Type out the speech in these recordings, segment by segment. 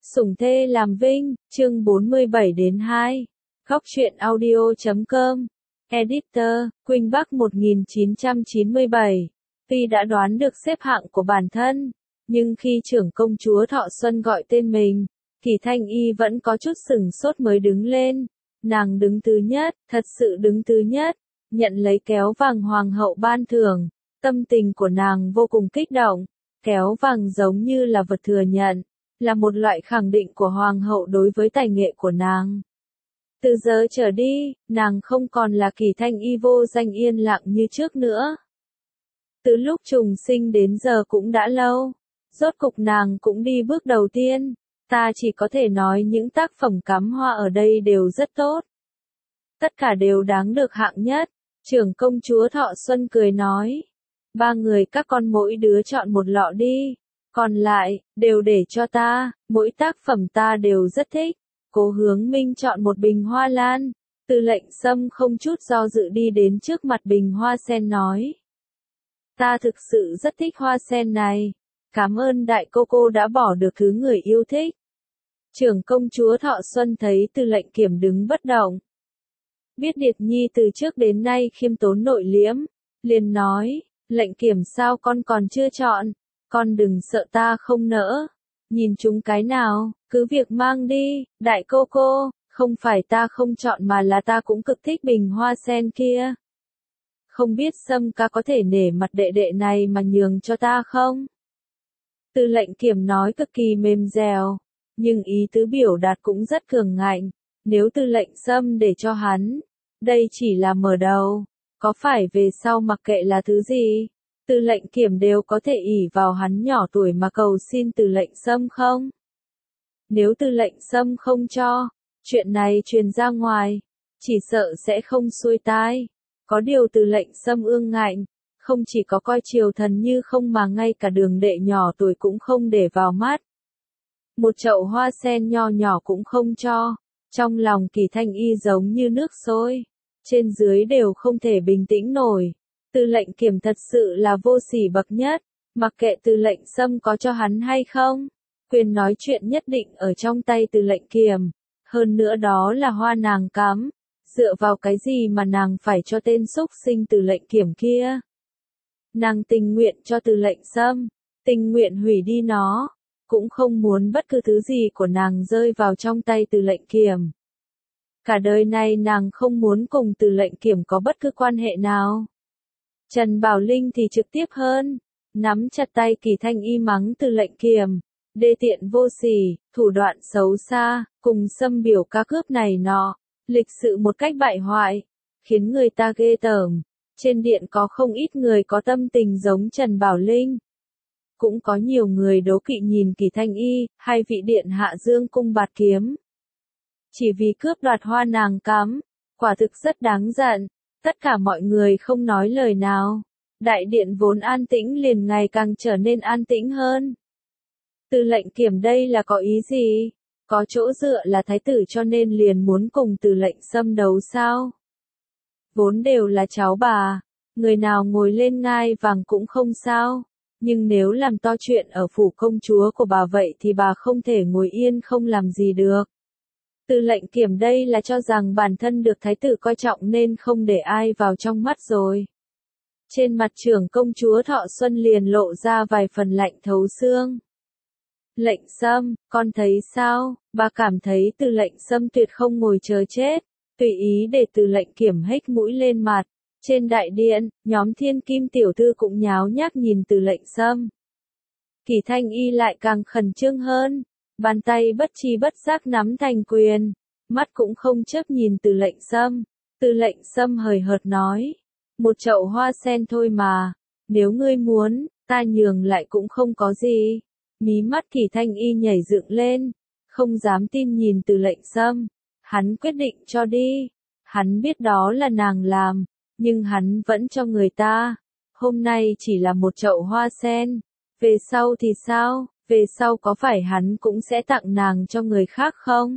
Sủng thê làm vinh, chương 47-2. Góc truyện audio.com. Editor, Quỳnh Bắc 1997. Tuy đã đoán được xếp hạng của bản thân, nhưng khi trưởng công chúa Thọ Xuân gọi tên mình, Kỳ Thanh Y vẫn có chút sửng sốt mới đứng lên. Nàng đứng thứ nhất, thật sự đứng thứ nhất, nhận lấy kéo vàng hoàng hậu ban thưởng. Tâm tình của nàng vô cùng kích động, kéo vàng giống như là vật thừa nhận, là một loại khẳng định của hoàng hậu đối với tài nghệ của nàng. Từ giờ trở đi, nàng không còn là Kỳ Thanh Y vô danh yên lặng như trước nữa. Từ lúc trùng sinh đến giờ cũng đã lâu, rốt cục nàng cũng đi bước đầu tiên. Ta chỉ có thể nói những tác phẩm cắm hoa ở đây đều rất tốt. Tất cả đều đáng được hạng nhất. Trưởng công chúa Thọ Xuân cười nói. Ba người các con mỗi đứa chọn một lọ đi. Còn lại, đều để cho ta, mỗi tác phẩm ta đều rất thích. Cố Hướng Minh chọn một bình hoa lan. Tư lệnh Sâm không chút do dự đi đến trước mặt bình hoa sen nói. Ta thực sự rất thích hoa sen này. Cảm ơn đại cô đã bỏ được thứ người yêu thích. Trưởng công chúa Thọ Xuân thấy Tư lệnh Kiểm đứng bất động. Biết Điệt Nhi từ trước đến nay khiêm tốn nội liễm, liền nói, lệnh Kiểm sao con còn chưa chọn, con đừng sợ ta không nỡ, nhìn chúng cái nào, cứ việc mang đi, đại cô, không phải ta không chọn mà là ta cũng cực thích bình hoa sen kia. Không biết Sâm ca có thể nể mặt đệ đệ này mà nhường cho ta không? Tư lệnh Kiểm nói cực kỳ mềm dẻo, nhưng ý tứ biểu đạt cũng rất cường ngạnh. Nếu Tư lệnh Sâm để cho hắn, đây chỉ là mở đầu, có phải về sau mặc kệ là thứ gì, Tư lệnh Kiểm đều có thể ỷ vào hắn nhỏ tuổi mà cầu xin Tư lệnh Sâm không? Nếu Tư lệnh Sâm không cho, chuyện này truyền ra ngoài, chỉ sợ sẽ không xuôi tai. Có điều Tư lệnh Sâm ương ngạnh, không chỉ có coi Triều Thần như không mà ngay cả Đường đệ nhỏ tuổi cũng không để vào mắt. Một chậu hoa sen nho nhỏ cũng không cho. Trong lòng Kỳ Thanh Y giống như nước sôi, trên dưới đều không thể bình tĩnh nổi. Tư lệnh Kiểm thật sự là vô sỉ bậc nhất, mặc kệ Tư lệnh Sâm có cho hắn hay không, quyền nói chuyện nhất định ở trong tay Tư lệnh Kiểm, hơn nữa đó là hoa nàng cắm, dựa vào cái gì mà nàng phải cho tên xúc sinh Tư lệnh Kiểm kia. Nàng tình nguyện cho Tư lệnh Sâm, tình nguyện hủy đi nó. Cũng không muốn bất cứ thứ gì của nàng rơi vào trong tay Tư lệnh Kiểm. Cả đời này nàng không muốn cùng Tư lệnh Kiểm có bất cứ quan hệ nào. Trần Bảo Linh thì trực tiếp hơn, nắm chặt tay Kỳ Thanh Y mắng Tư lệnh Kiểm, đê tiện vô sỉ, thủ đoạn xấu xa, cùng xâm biểu ca cướp này nọ, lịch sự một cách bại hoại, khiến người ta ghê tởm. Trên điện có không ít người có tâm tình giống Trần Bảo Linh. Cũng có nhiều người đố kỵ nhìn Kỳ Thanh Y, hai vị điện hạ dương cung bạt kiếm. Chỉ vì cướp đoạt hoa nàng cắm, quả thực rất đáng giận, tất cả mọi người không nói lời nào. Đại điện vốn an tĩnh liền ngày càng trở nên an tĩnh hơn. Tư lệnh Kiểm đây là có ý gì? Có chỗ dựa là thái tử cho nên liền muốn cùng Tư lệnh Sâm đấu sao? Vốn đều là cháu bà, người nào ngồi lên ngai vàng cũng không sao. Nhưng nếu làm to chuyện ở phủ công chúa của bà vậy thì bà không thể ngồi yên không làm gì được. Tư lệnh Kiểm đây là cho rằng bản thân được thái tử coi trọng nên không để ai vào trong mắt rồi. Trên mặt trưởng công chúa Thọ Xuân liền lộ ra vài phần lạnh thấu xương. Lệnh Sâm, con thấy sao? Bà cảm thấy Tư lệnh Sâm tuyệt không ngồi chờ chết, tùy ý để Tư lệnh Kiểm hếch mũi lên mặt. Trên đại điện, nhóm Thiên Kim tiểu thư cũng nháo nhác nhìn Tư lệnh Sâm. Kỳ Thanh Y lại càng khẩn trương hơn, bàn tay bất tri bất giác nắm thành quyền, mắt cũng không chớp nhìn Tư lệnh Sâm. Tư lệnh Sâm hời hợt nói, một chậu hoa sen thôi mà, nếu ngươi muốn, ta nhường lại cũng không có gì. Mí mắt Kỳ Thanh Y nhảy dựng lên, không dám tin nhìn Tư lệnh Sâm. Hắn quyết định cho đi, hắn biết đó là nàng làm. Nhưng hắn vẫn cho người ta. Hôm nay chỉ là một chậu hoa sen. Về sau thì sao? Về sau có phải hắn cũng sẽ tặng nàng cho người khác không?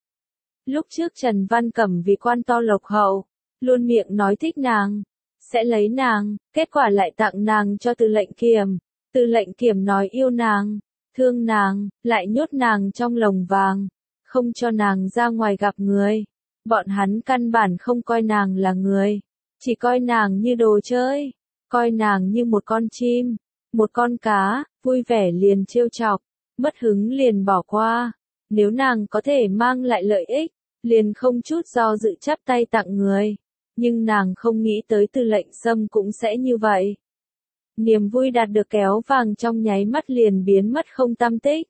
Lúc trước Trần Văn Cẩm vì quan to lộc hậu, luôn miệng nói thích nàng, sẽ lấy nàng, kết quả lại tặng nàng cho Tư lệnh Kiểm. Tư lệnh Kiểm nói yêu nàng, thương nàng, lại nhốt nàng trong lồng vàng, không cho nàng ra ngoài gặp người. Bọn hắn căn bản không coi nàng là người, chỉ coi nàng như đồ chơi, coi nàng như một con chim, một con cá, vui vẻ liền trêu chọc, mất hứng liền bỏ qua. Nếu nàng có thể mang lại lợi ích, liền không chút do dự chắp tay tặng người. Nhưng nàng không nghĩ tới Tư Lệnh Sâm cũng sẽ như vậy. Niềm vui đạt được kéo vàng trong nháy mắt liền biến mất không tăm tích.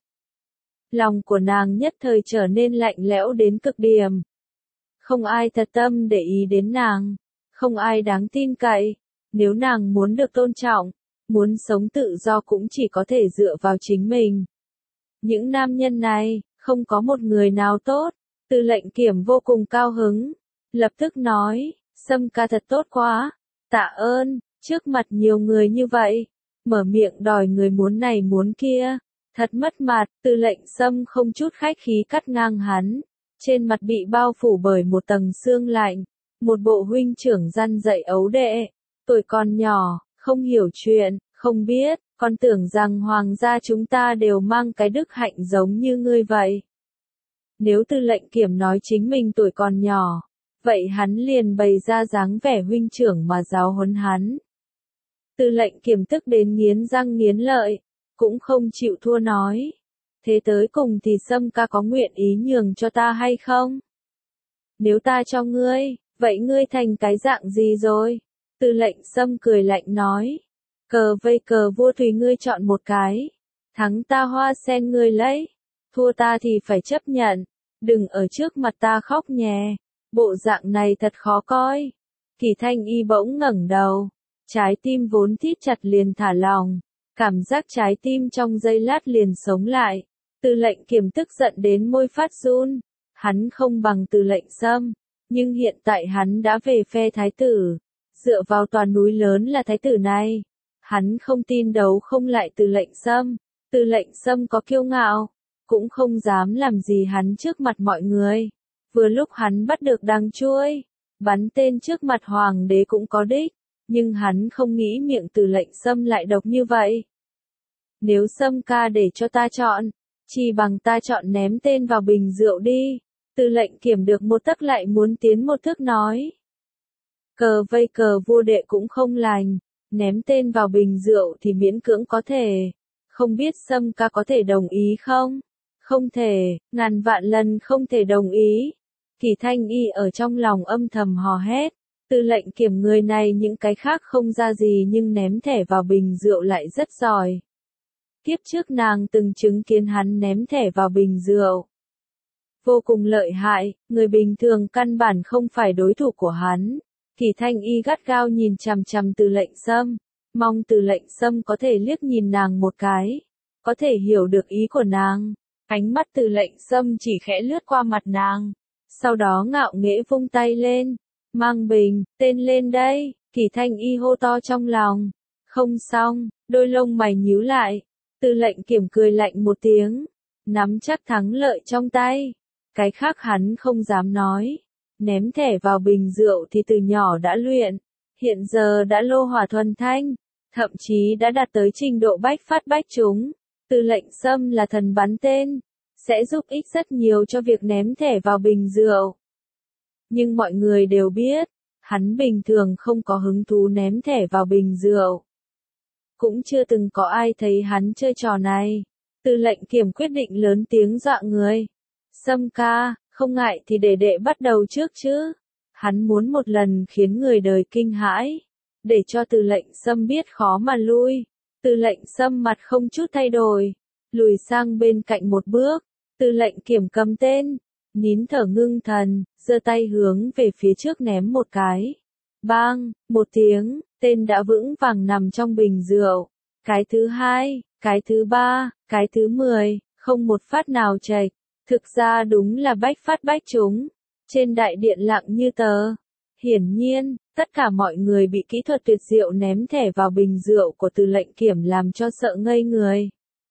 Lòng của nàng nhất thời trở nên lạnh lẽo đến cực điểm. Không ai thật tâm để ý đến nàng, không ai đáng tin cậy. Nếu nàng muốn được tôn trọng, muốn sống tự do cũng chỉ có thể dựa vào chính mình. Những nam nhân này, không có một người nào tốt. Tư Lệnh Kiểm vô cùng cao hứng, lập tức nói, Sâm ca thật tốt quá, tạ ơn, trước mặt nhiều người như vậy, mở miệng đòi người muốn này muốn kia, thật mất mặt. Tư Lệnh Sâm không chút khách khí cắt ngang hắn, trên mặt bị bao phủ bởi một tầng sương lạnh, một bộ huynh trưởng răn dạy ấu đệ, tuổi còn nhỏ, không hiểu chuyện, không biết, còn tưởng rằng hoàng gia chúng ta đều mang cái đức hạnh giống như ngươi vậy. Nếu Tư Lệnh Kiểm nói chính mình tuổi còn nhỏ, vậy hắn liền bày ra dáng vẻ huynh trưởng mà giáo huấn hắn. Tư Lệnh Kiểm tức đến nghiến răng nghiến lợi, cũng không chịu thua nói. Thế tới cùng thì Sâm ca có nguyện ý nhường cho ta hay không? Nếu ta cho ngươi, vậy ngươi thành cái dạng gì rồi? Tư Lệnh Sâm cười lạnh nói. Cờ vây cờ vua tùy ngươi chọn một cái. Thắng ta hoa sen ngươi lấy. Thua ta thì phải chấp nhận. Đừng ở trước mặt ta khóc nhè. Bộ dạng này thật khó coi. Kỳ Thanh Y bỗng ngẩng đầu. Trái tim vốn thít chặt liền thả lỏng. Cảm giác trái tim trong giây lát liền sống lại. Tư Lệnh Kiểm tức giận đến môi phát run. Hắn không bằng Tư Lệnh Sâm. Nhưng hiện tại hắn đã về phe thái tử. Dựa vào tòa núi lớn là thái tử này. Hắn không tin đấu không lại Tư Lệnh Sâm. Tư Lệnh Sâm có kiêu ngạo, cũng không dám làm gì hắn trước mặt mọi người. Vừa lúc hắn bắt được đằng chuôi, bắn tên trước mặt hoàng đế cũng có đích, nhưng hắn không nghĩ miệng Tư Lệnh Sâm lại độc như vậy. Nếu Sâm ca để cho ta chọn, chỉ bằng ta chọn ném tên vào bình rượu đi. Tư Lệnh Kiểm được một tấc lại muốn tiến một thước nói. Cờ vây cờ vua đệ cũng không lành, ném tên vào bình rượu thì miễn cưỡng có thể. Không biết Sâm ca có thể đồng ý không? Không thể, ngàn vạn lần không thể đồng ý. Kỳ Thanh Y ở trong lòng âm thầm hò hét. Tư Lệnh Kiểm người này những cái khác không ra gì nhưng ném thẻ vào bình rượu lại rất giỏi. Kiếp trước nàng từng chứng kiến hắn ném thẻ vào bình rượu. Vô cùng lợi hại, người bình thường căn bản không phải đối thủ của hắn. Kỳ Thanh Y gắt gao nhìn chằm chằm Tư Lệnh Sâm, mong Tư Lệnh Sâm có thể liếc nhìn nàng một cái, có thể hiểu được ý của nàng. Ánh mắt Tư Lệnh Sâm chỉ khẽ lướt qua mặt nàng, sau đó ngạo nghễ vung tay lên, mang bình, tên lên đây. Kỳ Thanh Y hô to trong lòng. Không xong, đôi lông mày nhíu lại. Tư Lệnh Kiểm cười lạnh một tiếng, nắm chắc thắng lợi trong tay. Cái khác hắn không dám nói. Ném thẻ vào bình rượu thì từ nhỏ đã luyện, hiện giờ đã lô hỏa thuần thanh, thậm chí đã đạt tới trình độ bách phát bách trúng. Tư Lệnh Sâm là thần bắn tên, sẽ giúp ích rất nhiều cho việc ném thẻ vào bình rượu. Nhưng mọi người đều biết, hắn bình thường không có hứng thú ném thẻ vào bình rượu. Cũng chưa từng có ai thấy hắn chơi trò này. Tư Lệnh Kiểm quyết định lớn tiếng dọa người. Sâm ca, không ngại thì để đệ bắt đầu trước chứ. Hắn muốn một lần khiến người đời kinh hãi, để cho Tư Lệnh Sâm biết khó mà lui. Tư Lệnh Sâm mặt không chút thay đổi, lùi sang bên cạnh một bước. Tư Lệnh Kiểm cầm tên, nín thở ngưng thần, giơ tay hướng về phía trước ném một cái. Bang, một tiếng, tên đã vững vàng nằm trong bình rượu. Cái thứ hai, cái thứ ba, cái thứ 10, không một phát nào chệch. Thực ra đúng là bách phát bách trúng. Trên đại điện lặng như tờ. Hiển nhiên, tất cả mọi người bị kỹ thuật tuyệt diệu ném thẻ vào bình rượu của Tư Lệnh Kiểm làm cho sợ ngây người.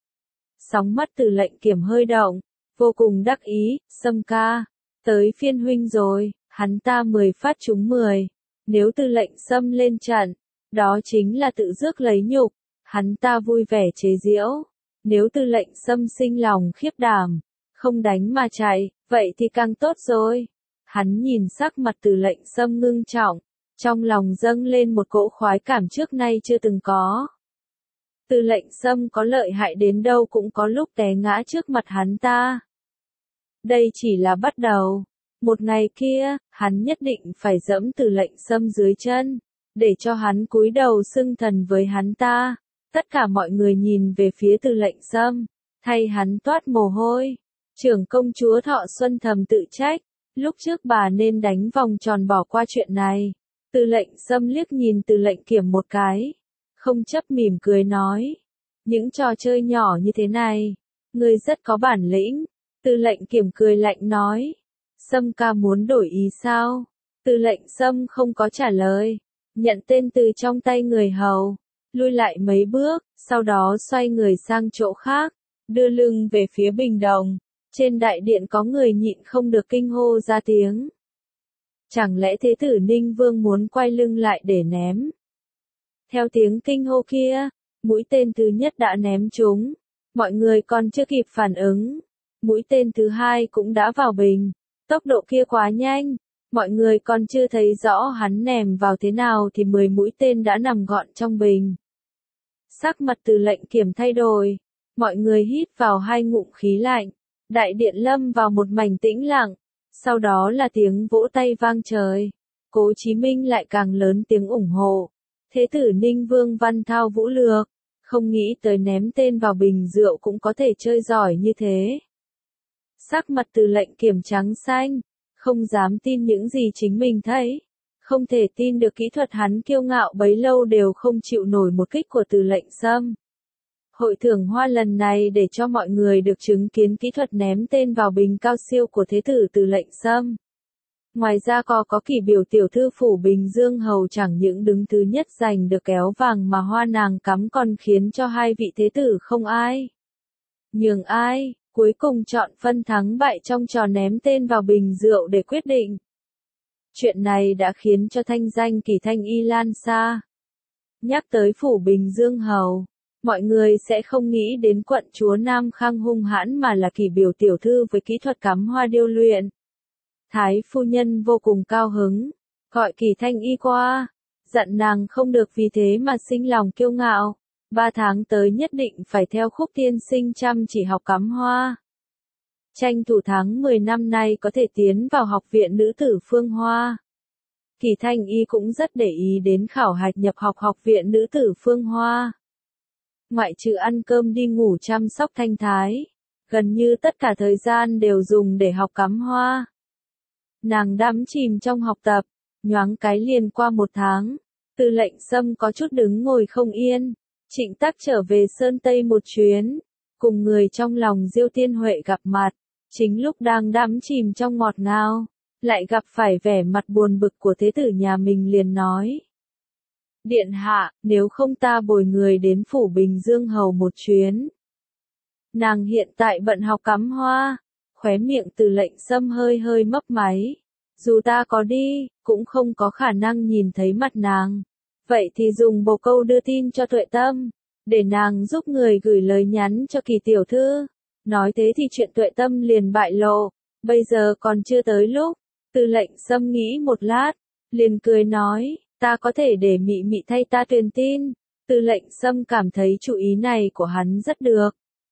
Sóng mắt Tư Lệnh Kiểm hơi động, vô cùng đắc ý. Sâm ca, tới phiên huynh rồi, hắn ta 10 phát trúng 10. Nếu Tư Lệnh Sâm lên trận, đó chính là tự rước lấy nhục. Hắn ta vui vẻ chế giễu. Nếu Tư lệnh Sâm sinh lòng khiếp đảm, không đánh mà chạy, vậy thì càng tốt rồi. Hắn nhìn sắc mặt Tư lệnh Sâm ngưng trọng, trong lòng dâng lên một cỗ khoái cảm trước nay chưa từng có. Tư lệnh Sâm có lợi hại đến đâu cũng có lúc té ngã trước mặt hắn ta. Đây chỉ là bắt đầu. Một ngày kia, hắn nhất định phải dẫm Tư lệnh Sâm dưới chân, để cho hắn cúi đầu xưng thần với hắn ta. Tất cả mọi người nhìn về phía Tư lệnh Sâm, thay hắn toát mồ hôi. Trưởng công chúa Thọ Xuân thầm tự trách, lúc trước bà nên đánh vòng tròn bỏ qua chuyện này. Tư lệnh Sâm liếc nhìn Tư lệnh Kiểm một cái, không chấp mỉm cười nói, những trò chơi nhỏ như thế này, ngươi rất có bản lĩnh. Tư lệnh Kiểm cười lạnh nói, Sâm ca muốn đổi ý sao? Tư lệnh Sâm không có trả lời, nhận tên từ trong tay người hầu, lui lại mấy bước, sau đó xoay người sang chỗ khác, đưa lưng về phía bình đồng. Trên đại điện có người nhịn không được kinh hô ra tiếng. Chẳng lẽ Thế tử Ninh Vương muốn quay lưng lại để ném? Theo tiếng kinh hô kia, mũi tên thứ nhất đã ném trúng, mọi người còn chưa kịp phản ứng. Mũi tên thứ hai cũng đã vào bình, tốc độ kia quá nhanh, mọi người còn chưa thấy rõ hắn ném vào thế nào thì 10 mũi tên đã nằm gọn trong bình. Sắc mặt Tư lệnh Kiểm thay đổi, mọi người hít vào 2 ngụm khí lạnh, đại điện lâm vào một mảnh tĩnh lặng, sau đó là tiếng vỗ tay vang trời. Cố Chí Minh lại càng lớn tiếng ủng hộ. Thế tử Ninh Vương văn thao vũ lược, không nghĩ tới ném tên vào bình rượu cũng có thể chơi giỏi như thế. Sắc mặt Tư lệnh Kiểm trắng xanh, không dám tin những gì chính mình thấy. Không thể tin được kỹ thuật hắn kiêu ngạo bấy lâu đều không chịu nổi một kích của Tư lệnh Sâm. Hội thưởng hoa lần này để cho mọi người được chứng kiến kỹ thuật ném tên vào bình cao siêu của thế tử Tư lệnh Sâm. Ngoài ra có kỳ biểu tiểu thư phủ Bình Dương Hầu chẳng những đứng thứ nhất giành được kéo vàng mà hoa nàng cắm còn khiến cho hai vị thế tử không ai nhường ai, cuối cùng chọn phân thắng bại trong trò ném tên vào bình rượu để quyết định. Chuyện này đã khiến cho thanh danh Kỳ Thanh Y lan xa. Nhắc tới phủ Bình Dương Hầu, mọi người sẽ không nghĩ đến quận chúa Nam Khang hung hãn mà là kỳ biểu tiểu thư với kỹ thuật cắm hoa điêu luyện. Thái phu nhân vô cùng cao hứng, gọi Kỳ Thanh Y qua, dặn nàng không được vì thế mà sinh lòng kiêu ngạo. 3 tháng tới nhất định phải theo Khúc tiên sinh chăm chỉ học cắm hoa. Tranh thủ tháng 10 năm nay có thể tiến vào học viện nữ tử Phương Hoa. Kỳ Thanh Y cũng rất để ý đến khảo hạch nhập học học viện nữ tử Phương Hoa. Ngoại trừ ăn cơm đi ngủ chăm sóc thanh thái, gần như tất cả thời gian đều dùng để học cắm hoa. Nàng đắm chìm trong học tập, nhoáng cái liền qua 1 tháng. Tư lệnh Sâm có chút đứng ngồi không yên. Trịnh Tắc trở về Sơn Tây một chuyến, cùng người trong lòng Diêu Tiên Huệ gặp mặt, chính lúc đang đắm chìm trong ngọt ngào, lại gặp phải vẻ mặt buồn bực của thế tử nhà mình liền nói. Điện hạ, nếu không ta bồi người đến phủ Bình Dương Hầu một chuyến. Nàng hiện tại bận học cắm hoa, khóe miệng Tư lệnh Sâm hơi hơi mấp máy. Dù ta có đi, cũng không có khả năng nhìn thấy mặt nàng. Vậy thì dùng bồ câu đưa tin cho Tuệ Tâm, để nàng giúp người gửi lời nhắn cho Kỳ tiểu thư. Nói thế thì chuyện Tuệ Tâm liền bại lộ, bây giờ còn chưa tới lúc. Tư lệnh Sâm nghĩ một lát, liền cười nói, ta có thể để Mị Mị thay ta truyền tin. Tư lệnh Sâm cảm thấy chủ ý này của hắn rất được.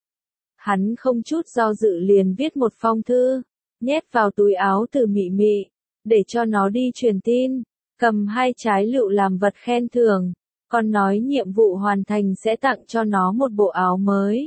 Hắn không chút do dự liền viết một phong thư, nhét vào túi áo từ Mị Mị, để cho nó đi truyền tin. Cầm 2 trái lựu làm vật khen thưởng, còn nói nhiệm vụ hoàn thành sẽ tặng cho nó một bộ áo mới.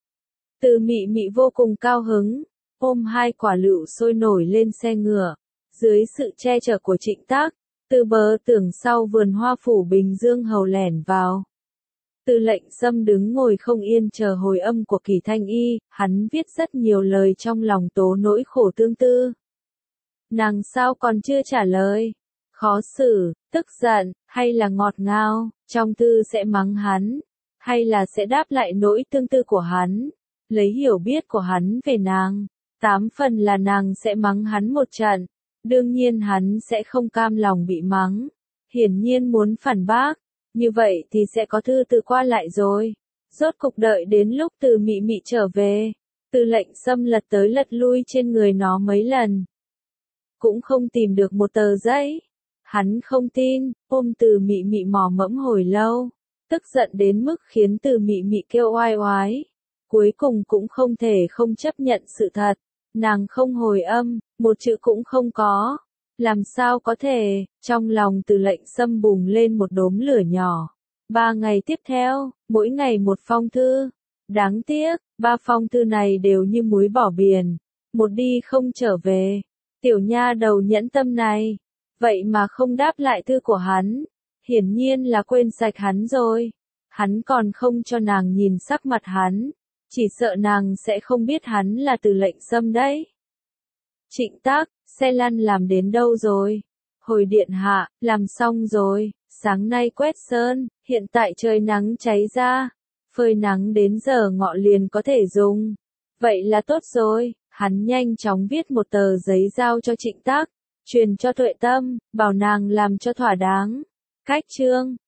Từ Mị Mị vô cùng cao hứng, ôm 2 quả lựu sôi nổi lên xe ngựa, dưới sự che chở của Trịnh Tắc, từ bờ tường sau vườn hoa phủ Bình Dương Hầu lẻn vào. Tư lệnh Sâm đứng ngồi không yên chờ hồi âm của Kỳ Thanh Y, hắn viết rất nhiều lời trong lòng tố nỗi khổ tương tư. Nàng sao còn chưa trả lời? Khó xử, tức giận, hay là ngọt ngào, trong thư sẽ mắng hắn, hay là sẽ đáp lại nỗi tương tư của hắn, lấy hiểu biết của hắn về nàng, 8 phần là nàng sẽ mắng hắn một trận, đương nhiên hắn sẽ không cam lòng bị mắng, hiển nhiên muốn phản bác, như vậy thì sẽ có thư từ qua lại rồi, Rốt cục đợi đến lúc Từ Mị Mị trở về, Tư Lệnh Sâm lật tới lật lui trên người nó mấy lần. Cũng không tìm được một tờ giấy. Hắn không tin, ôm Từ Mị Mị mò mẫm hồi lâu, tức giận đến mức khiến Từ Mị Mị kêu oai oái. Cuối cùng cũng không thể không chấp nhận sự thật. Nàng không hồi âm, một chữ cũng không có. Làm sao có thể, trong lòng Tư Lệnh Sâm bùng lên một đốm lửa nhỏ. 3 ngày tiếp theo, mỗi ngày một phong thư. Đáng tiếc, 3 phong thư này đều như muối bỏ biển. Một đi không trở về. Tiểu nha đầu nhẫn tâm này. Vậy mà không đáp lại thư của hắn. Hiển nhiên là quên sạch hắn rồi. Hắn còn không cho nàng nhìn sắc mặt hắn. Chỉ sợ nàng sẽ không biết hắn là Tư Lệnh Sâm đấy. Trịnh Tác, xe lăn làm đến đâu rồi? Hồi điện hạ, làm xong rồi, sáng nay quét sơn, hiện tại trời nắng cháy ra. Phơi nắng đến giờ ngọ liền có thể dùng. Vậy là tốt rồi, hắn nhanh chóng viết một tờ giấy giao cho Trịnh Tác, truyền cho Tuệ Tâm, bảo nàng làm cho thỏa đáng. Cách chương